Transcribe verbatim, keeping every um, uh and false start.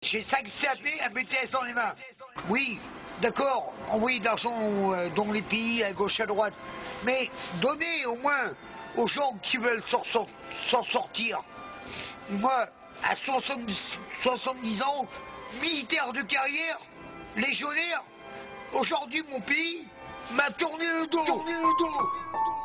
j'ai cinq C A P, un B T S dans les mains. Oui, d'accord, envoyer de l'argent euh, dans les pays à gauche à droite, mais donner au moins aux gens qui veulent s'en sortir. Moi, à soixante-dix, soixante-dix ans, militaire de carrière, légionnaire, aujourd'hui mon pays m'a tourné le dos. Tourné le dos.